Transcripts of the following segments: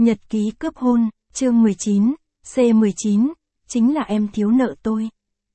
Nhật ký cướp hôn, chương 19, C19, chính là em thiếu nợ tôi.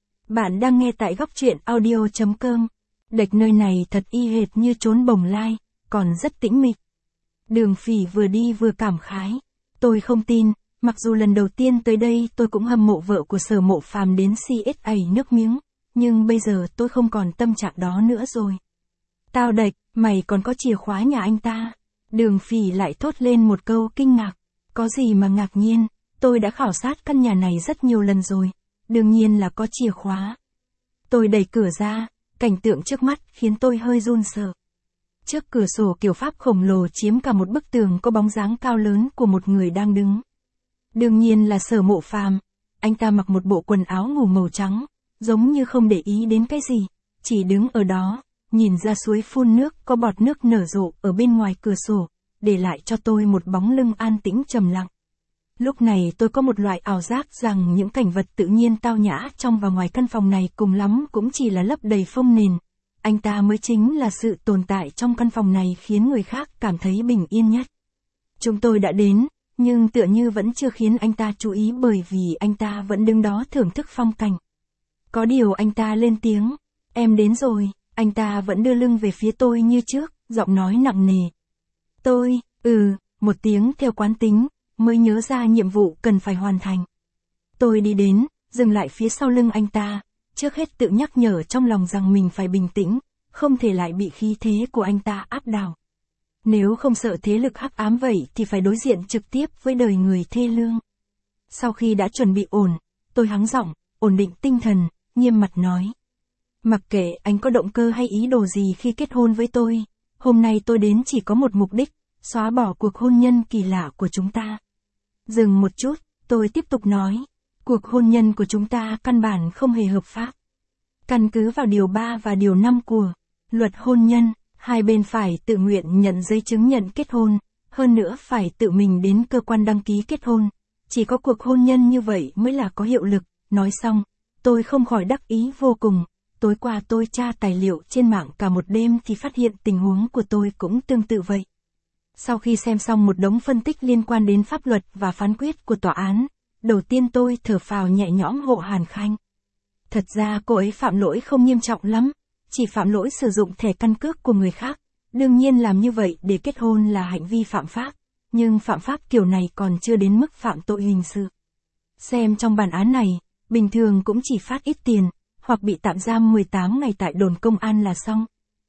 Bạn đang nghe tại góc truyện audio.com. Đệch nơi này thật y hệt như trốn bồng lai, còn rất tĩnh mịch. Đường Phỉ vừa đi vừa cảm khái. Tôi không tin, mặc dù lần đầu tiên tới đây tôi cũng hâm mộ vợ của Sở Mộ Phàm đến CSA nước miếng, nhưng bây giờ tôi không còn tâm trạng đó nữa rồi. Tao đệch, mày còn có chìa khóa nhà anh ta. Đường Phỉ lại thốt lên một câu kinh ngạc. Có gì mà ngạc nhiên, tôi đã khảo sát căn nhà này rất nhiều lần rồi, đương nhiên là có chìa khóa. Tôi đẩy cửa ra, cảnh tượng trước mắt khiến tôi hơi run sợ. Trước cửa sổ kiểu Pháp khổng lồ chiếm cả một bức tường có bóng dáng cao lớn của một người đang đứng. Đương nhiên là Sở Mộ Phàm, anh ta mặc một bộ quần áo ngủ màu trắng, giống như không để ý đến cái gì, chỉ đứng ở đó, nhìn ra suối phun nước có bọt nước nở rộ ở bên ngoài cửa sổ, để lại cho tôi một bóng lưng an tĩnh trầm lặng. Lúc này tôi có một loại ảo giác rằng những cảnh vật tự nhiên tao nhã trong và ngoài căn phòng này cùng lắm cũng chỉ là lấp đầy phông nền. Anh ta mới chính là sự tồn tại trong căn phòng này khiến người khác cảm thấy bình yên nhất. Chúng tôi đã đến, nhưng tựa như vẫn chưa khiến anh ta chú ý bởi vì anh ta vẫn đứng đó thưởng thức phong cảnh. Có điều anh ta lên tiếng, em đến rồi, anh ta vẫn đưa lưng về phía tôi như trước, giọng nói nặng nề. Tôi, một tiếng theo quán tính, mới nhớ ra nhiệm vụ cần phải hoàn thành. Tôi đi đến, dừng lại phía sau lưng anh ta, trước hết tự nhắc nhở trong lòng rằng mình phải bình tĩnh, không thể lại bị khí thế của anh ta áp đảo. Nếu không sợ thế lực hắc ám vậy thì phải đối diện trực tiếp với đời người thê lương. Sau khi đã chuẩn bị ổn, tôi hắng giọng, ổn định tinh thần, nghiêm mặt nói. Mặc kệ anh có động cơ hay ý đồ gì khi kết hôn với tôi, hôm nay tôi đến chỉ có một mục đích, xóa bỏ cuộc hôn nhân kỳ lạ của chúng ta. Dừng một chút, tôi tiếp tục nói, cuộc hôn nhân của chúng ta căn bản không hề hợp pháp. Căn cứ vào điều 3 và điều 5 của luật hôn nhân, hai bên phải tự nguyện nhận giấy chứng nhận kết hôn, hơn nữa phải tự mình đến cơ quan đăng ký kết hôn. Chỉ có cuộc hôn nhân như vậy mới là có hiệu lực. Nói xong, tôi không khỏi đắc ý vô cùng. Tối qua tôi tra tài liệu trên mạng cả một đêm thì phát hiện tình huống của tôi cũng tương tự vậy. Sau khi xem xong một đống phân tích liên quan đến pháp luật và phán quyết của tòa án, đầu tiên tôi thở phào nhẹ nhõm hộ Hàn Khanh. Thật ra cô ấy phạm lỗi không nghiêm trọng lắm, chỉ phạm lỗi sử dụng thẻ căn cước của người khác. Đương nhiên làm như vậy để kết hôn là hành vi phạm pháp, nhưng phạm pháp kiểu này còn chưa đến mức phạm tội hình sự. Xem trong bản án này, bình thường cũng chỉ phát ít tiền, hoặc bị tạm giam 18 ngày tại đồn công an là xong.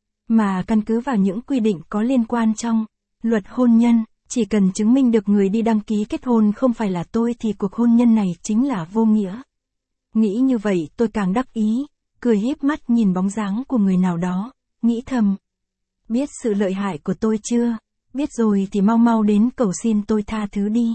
Mà căn cứ vào những quy định có liên quan trong luật hôn nhân, chỉ cần chứng minh được người đi đăng ký kết hôn không phải là tôi thì cuộc hôn nhân này chính là vô nghĩa. Nghĩ như vậy tôi càng đắc ý, cười híp mắt nhìn bóng dáng của người nào đó, nghĩ thầm. Biết sự lợi hại của tôi chưa? Biết rồi thì mau mau đến cầu xin tôi tha thứ đi.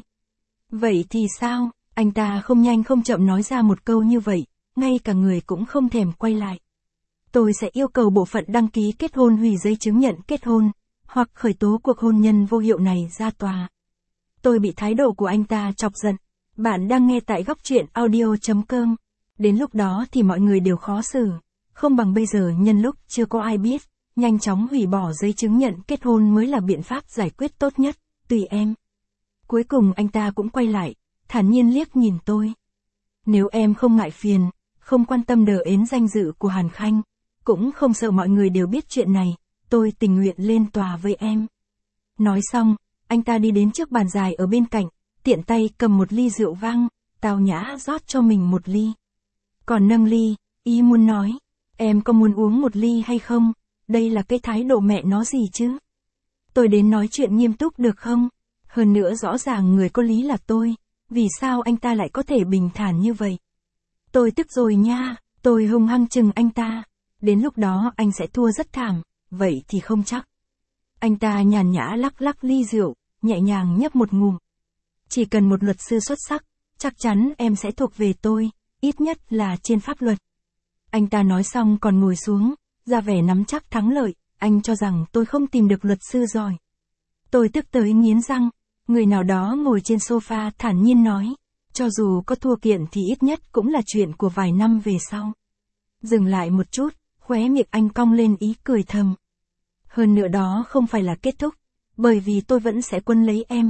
Vậy thì sao? Anh ta không nhanh không chậm nói ra một câu như vậy, ngay cả người cũng không thèm quay lại. Tôi sẽ yêu cầu bộ phận đăng ký kết hôn hủy giấy chứng nhận kết hôn, hoặc khởi tố cuộc hôn nhân vô hiệu này ra tòa. Tôi bị thái độ của anh ta chọc giận. Bạn đang nghe tại góc truyện audio.com. Đến lúc đó thì mọi người đều khó xử. Không bằng bây giờ nhân lúc chưa có ai biết, nhanh chóng hủy bỏ giấy chứng nhận kết hôn mới là biện pháp giải quyết tốt nhất, tùy em. Cuối cùng anh ta cũng quay lại, thản nhiên liếc nhìn tôi. Nếu em không ngại phiền, không quan tâm đờ ến danh dự của Hàn Khanh, cũng không sợ mọi người đều biết chuyện này, tôi tình nguyện lên tòa với em. Nói xong, anh ta đi đến trước bàn dài ở bên cạnh, tiện tay cầm một ly rượu vang, tao nhã rót cho mình một ly. Còn nâng ly, ý muốn nói, em có muốn uống một ly hay không? Đây là cái thái độ mẹ nó gì chứ? Tôi đến nói chuyện nghiêm túc được không? Hơn nữa rõ ràng người có lý là tôi, vì sao anh ta lại có thể bình thản như vậy? Tôi tức rồi nha, tôi hung hăng chừng anh ta. Đến lúc đó anh sẽ thua rất thảm, vậy thì không chắc. Anh ta nhàn nhã lắc lắc ly rượu, nhẹ nhàng nhấp một ngụm. Chỉ cần một luật sư xuất sắc, chắc chắn em sẽ thuộc về tôi, ít nhất là trên pháp luật. Anh ta nói xong còn ngồi xuống, ra vẻ nắm chắc thắng lợi, anh cho rằng tôi không tìm được luật sư giỏi. Tôi tức tới nghiến răng, người nào đó ngồi trên sofa thản nhiên nói, cho dù có thua kiện thì ít nhất cũng là chuyện của vài năm về sau. Dừng lại một chút, khóe miệng anh cong lên ý cười thầm. Hơn nữa đó không phải là kết thúc, bởi vì tôi vẫn sẽ quân lấy em,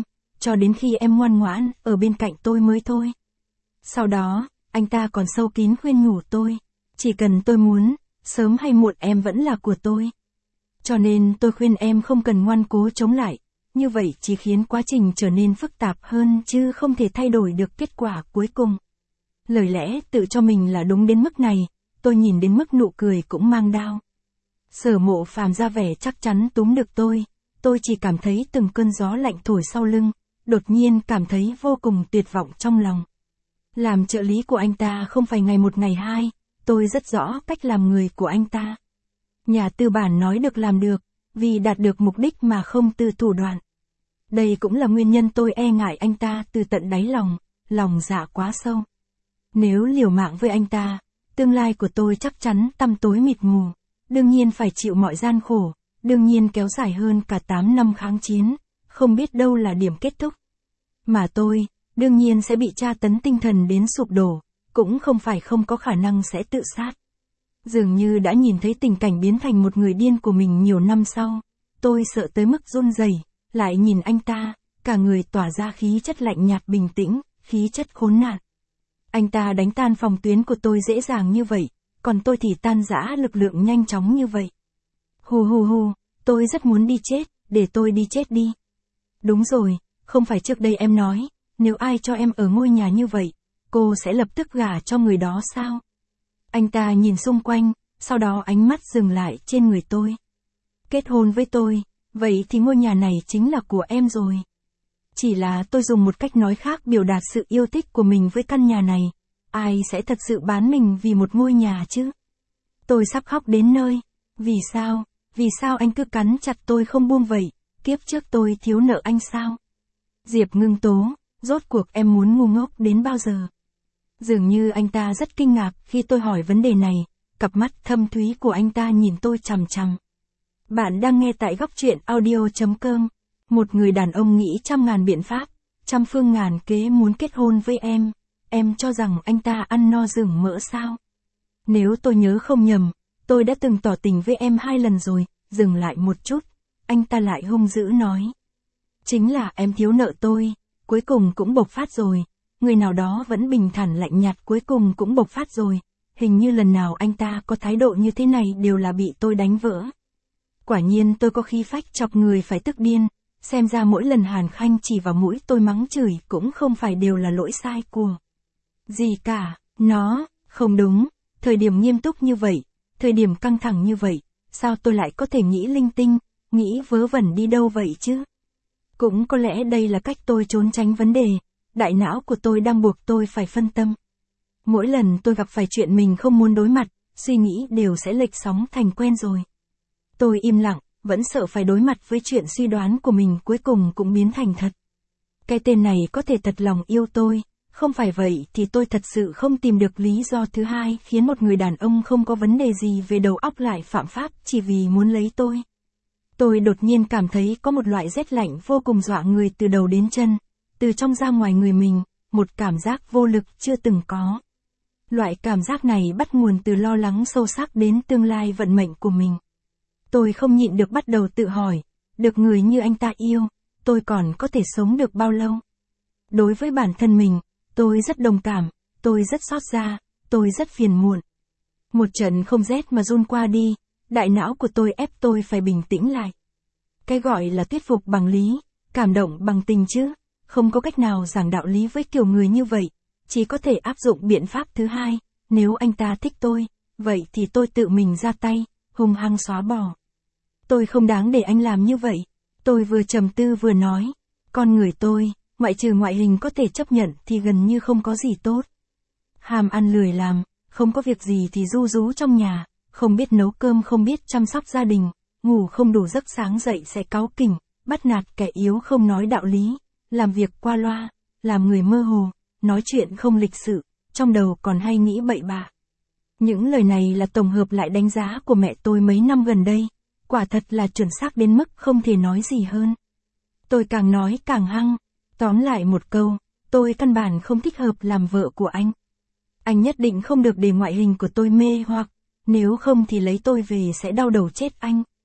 cho đến khi em ngoan ngoãn ở bên cạnh tôi mới thôi. Sau đó, anh ta còn sâu kín khuyên nhủ tôi, chỉ cần tôi muốn, sớm hay muộn em vẫn là của tôi. Cho nên tôi khuyên em không cần ngoan cố chống lại, như vậy chỉ khiến quá trình trở nên phức tạp hơn chứ không thể thay đổi được kết quả cuối cùng. Lời lẽ tự cho mình là đúng đến mức này, tôi nhìn đến mức nụ cười cũng mang đau. Sở Mộ Phàm ra vẻ chắc chắn túm được tôi chỉ cảm thấy từng cơn gió lạnh thổi sau lưng, đột nhiên cảm thấy vô cùng tuyệt vọng trong lòng. Làm trợ lý của anh ta không phải ngày một ngày hai, tôi rất rõ cách làm người của anh ta. Nhà tư bản nói được làm được, vì đạt được mục đích mà không từ thủ đoạn. Đây cũng là nguyên nhân tôi e ngại anh ta từ tận đáy lòng dạ quá sâu. Nếu liều mạng với anh ta, tương lai của tôi chắc chắn tăm tối mịt mù, đương nhiên phải chịu mọi gian khổ, đương nhiên kéo dài hơn cả 8 năm kháng chiến, không biết đâu là điểm kết thúc. Mà tôi, đương nhiên sẽ bị tra tấn tinh thần đến sụp đổ, cũng không phải không có khả năng sẽ tự sát. Dường như đã nhìn thấy tình cảnh biến thành một người điên của mình nhiều năm sau, tôi sợ tới mức run rẩy, lại nhìn anh ta, cả người tỏa ra khí chất lạnh nhạt bình tĩnh, khí chất khốn nạn. Anh ta đánh tan phòng tuyến của tôi dễ dàng như vậy, còn tôi thì tan rã lực lượng nhanh chóng như vậy. Hù, tôi rất muốn đi chết, để tôi đi chết đi. Đúng rồi, không phải trước đây em nói, nếu ai cho em ở ngôi nhà như vậy, cô sẽ lập tức gả cho người đó sao? Anh ta nhìn xung quanh, sau đó ánh mắt dừng lại trên người tôi. Kết hôn với tôi, vậy thì ngôi nhà này chính là của em rồi. Chỉ là tôi dùng một cách nói khác biểu đạt sự yêu thích của mình với căn nhà này. Ai sẽ thật sự bán mình vì một ngôi nhà chứ? Tôi sắp khóc đến nơi. Vì sao anh cứ cắn chặt tôi không buông vậy? Kiếp trước tôi thiếu nợ anh sao? Diệp Ngưng Tố, rốt cuộc em muốn ngu ngốc đến bao giờ? Dường như anh ta rất kinh ngạc khi tôi hỏi vấn đề này, cặp mắt thâm thúy của anh ta nhìn tôi chằm chằm. Bạn đang nghe tại góc truyện audio.com. Một người đàn ông nghĩ trăm ngàn biện pháp, trăm phương ngàn kế muốn kết hôn với em cho rằng anh ta ăn no rừng mỡ sao? Nếu tôi nhớ không nhầm, tôi đã từng tỏ tình với em 2 lần rồi. Dừng lại một chút, anh ta lại hung dữ nói. Chính là em thiếu nợ tôi, cuối cùng cũng bộc phát rồi. Người nào đó vẫn bình thản lạnh nhạt cuối cùng cũng bộc phát rồi. Hình như lần nào anh ta có thái độ như thế này đều là bị tôi đánh vỡ. Quả nhiên tôi có khí phách chọc người phải tức điên. Xem ra mỗi lần Hàn Khanh chỉ vào mũi tôi mắng chửi cũng không phải đều là lỗi sai của gì cả. Nó, không đúng, thời điểm nghiêm túc như vậy, thời điểm căng thẳng như vậy, sao tôi lại có thể nghĩ linh tinh, nghĩ vớ vẩn đi đâu vậy chứ? Cũng có lẽ đây là cách tôi trốn tránh vấn đề, đại não của tôi đang buộc tôi phải phân tâm. Mỗi lần tôi gặp phải chuyện mình không muốn đối mặt, suy nghĩ đều sẽ lệch sóng thành quen rồi. Tôi im lặng, vẫn sợ phải đối mặt với chuyện suy đoán của mình cuối cùng cũng biến thành thật. Cái tên này có thể thật lòng yêu tôi, không phải vậy thì tôi thật sự không tìm được lý do thứ hai khiến một người đàn ông không có vấn đề gì về đầu óc lại phạm pháp chỉ vì muốn lấy tôi. Tôi đột nhiên cảm thấy có một loại rét lạnh vô cùng dọa người từ đầu đến chân, từ trong ra ngoài người mình, một cảm giác vô lực chưa từng có. Loại cảm giác này bắt nguồn từ lo lắng sâu sắc đến tương lai vận mệnh của mình. Tôi không nhịn được bắt đầu tự hỏi, được người như anh ta yêu, tôi còn có thể sống được bao lâu? Đối với bản thân mình, tôi rất đồng cảm, tôi rất xót xa, tôi rất phiền muộn. Một trận không rét mà run qua đi, đại não của tôi ép tôi phải bình tĩnh lại. Cái gọi là thuyết phục bằng lý, cảm động bằng tình chứ, không có cách nào giảng đạo lý với kiểu người như vậy, chỉ có thể áp dụng biện pháp thứ hai, nếu anh ta thích tôi, vậy thì tôi tự mình ra tay, hung hăng xóa bỏ. Tôi không đáng để anh làm như vậy. Tôi vừa trầm tư vừa nói, con người tôi, ngoại trừ ngoại hình có thể chấp nhận thì gần như không có gì tốt. Ham ăn lười làm, không có việc gì thì ru rú trong nhà, không biết nấu cơm không biết chăm sóc gia đình, ngủ không đủ giấc sáng dậy sẽ cáu kỉnh, bắt nạt kẻ yếu không nói đạo lý, làm việc qua loa, làm người mơ hồ, nói chuyện không lịch sự, trong đầu còn hay nghĩ bậy bạ. Những lời này là tổng hợp lại đánh giá của mẹ tôi mấy năm gần đây. Quả thật là chuẩn xác đến mức không thể nói gì hơn. Tôi càng nói càng hăng. Tóm lại một câu, tôi căn bản không thích hợp làm vợ của anh. Anh nhất định không được để ngoại hình của tôi mê hoặc, nếu không thì lấy tôi về sẽ đau đầu chết anh.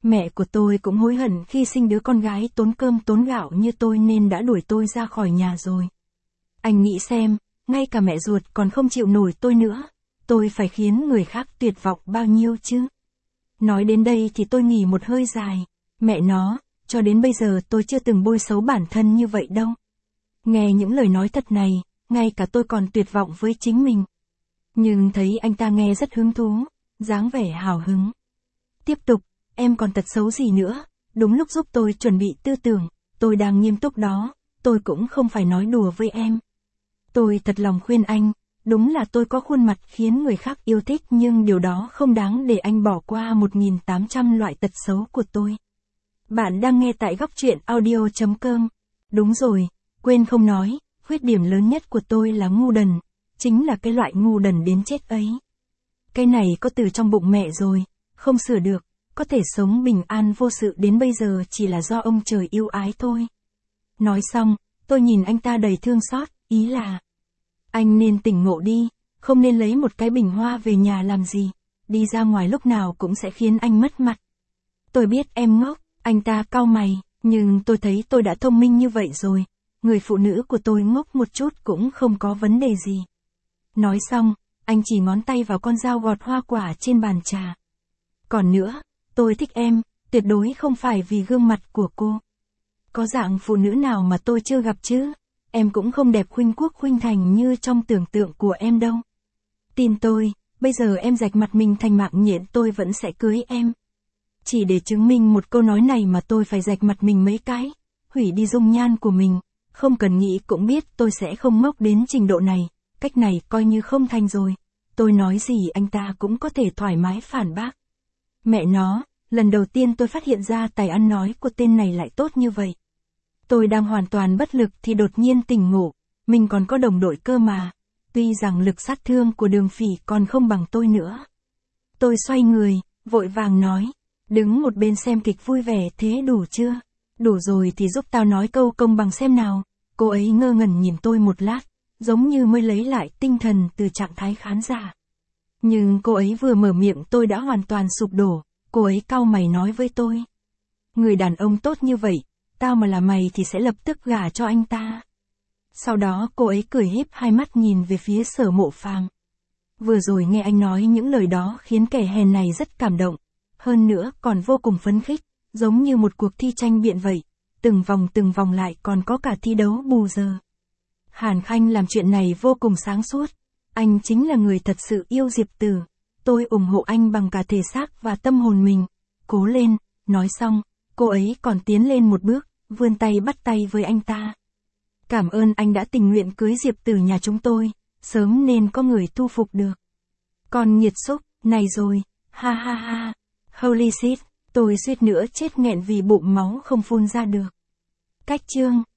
Mẹ của tôi cũng hối hận khi sinh đứa con gái tốn cơm tốn gạo như tôi nên đã đuổi tôi ra khỏi nhà rồi. Anh nghĩ xem, ngay cả mẹ ruột còn không chịu nổi tôi nữa, tôi phải khiến người khác tuyệt vọng bao nhiêu chứ? Nói đến đây thì tôi nghỉ một hơi dài, mẹ nó, cho đến bây giờ tôi chưa từng bôi xấu bản thân như vậy đâu. Nghe những lời nói thật này, ngay cả tôi còn tuyệt vọng với chính mình. Nhưng thấy anh ta nghe rất hứng thú, dáng vẻ hào hứng. Tiếp tục, em còn tật xấu gì nữa, đúng lúc giúp tôi chuẩn bị tư tưởng, tôi đang nghiêm túc đó, tôi cũng không phải nói đùa với em. Tôi thật lòng khuyên anh, đúng là tôi có khuôn mặt khiến người khác yêu thích nhưng điều đó không đáng để anh bỏ qua 1.800 loại tật xấu của tôi. Bạn đang nghe tại góc truyện audio.com. Đúng rồi, quên không nói, khuyết điểm lớn nhất của tôi là ngu đần, chính là cái loại ngu đần đến chết ấy. Cái này có từ trong bụng mẹ rồi, không sửa được, có thể sống bình an vô sự đến bây giờ chỉ là do ông trời yêu ái thôi. Nói xong, tôi nhìn anh ta đầy thương xót, ý là anh nên tỉnh ngộ đi, không nên lấy một cái bình hoa về nhà làm gì, đi ra ngoài lúc nào cũng sẽ khiến anh mất mặt. Tôi biết em ngốc, anh ta cau mày, nhưng tôi thấy tôi đã thông minh như vậy rồi, người phụ nữ của tôi ngốc một chút cũng không có vấn đề gì. Nói xong, anh chỉ ngón tay vào con dao gọt hoa quả trên bàn trà. Còn nữa, tôi thích em, tuyệt đối không phải vì gương mặt của cô. Có dạng phụ nữ nào mà tôi chưa gặp chứ? Em cũng không đẹp khuynh quốc khuynh thành như trong tưởng tượng của em đâu. Tin tôi, bây giờ em rạch mặt mình thành mạng nhện tôi vẫn sẽ cưới em. Chỉ để chứng minh một câu nói này mà tôi phải rạch mặt mình mấy cái, hủy đi dung nhan của mình, không cần nghĩ cũng biết tôi sẽ không ngốc đến trình độ này, cách này coi như không thành rồi. Tôi nói gì anh ta cũng có thể thoải mái phản bác. Mẹ nó, lần đầu tiên tôi phát hiện ra tài ăn nói của tên này lại tốt như vậy. Tôi đang hoàn toàn bất lực thì đột nhiên tỉnh ngộ, mình còn có đồng đội cơ mà, tuy rằng lực sát thương của Đường Phỉ còn không bằng tôi nữa. Tôi xoay người, vội vàng nói, đứng một bên xem kịch vui vẻ thế đủ chưa? Đủ rồi thì giúp tao nói câu công bằng xem nào. Cô ấy ngơ ngẩn nhìn tôi một lát, giống như mới lấy lại tinh thần từ trạng thái khán giả. Nhưng cô ấy vừa mở miệng tôi đã hoàn toàn sụp đổ, cô ấy cau mày nói với tôi. Người đàn ông tốt như vậy, tao mà là mày thì sẽ lập tức gả cho anh ta. Sau đó cô ấy cười híp hai mắt nhìn về phía Sở Mộ Phàm. Vừa rồi nghe anh nói những lời đó khiến kẻ hèn này rất cảm động, hơn nữa còn vô cùng phấn khích, giống như một cuộc thi tranh biện vậy, từng vòng lại còn có cả thi đấu bù giờ. Hàn Khanh làm chuyện này vô cùng sáng suốt, anh chính là người thật sự yêu Diệp Tử, tôi ủng hộ anh bằng cả thể xác và tâm hồn mình, cố lên, nói xong, cô ấy còn tiến lên một bước, vươn tay bắt tay với anh ta. Cảm ơn anh đã tình nguyện cưới Diệp Tử nhà chúng tôi, sớm nên có người thu phục được. Còn nghiệt xúc, này rồi, ha ha ha, holy shit, tôi suýt nữa chết nghẹn vì bụng máu không phun ra được. Cách chương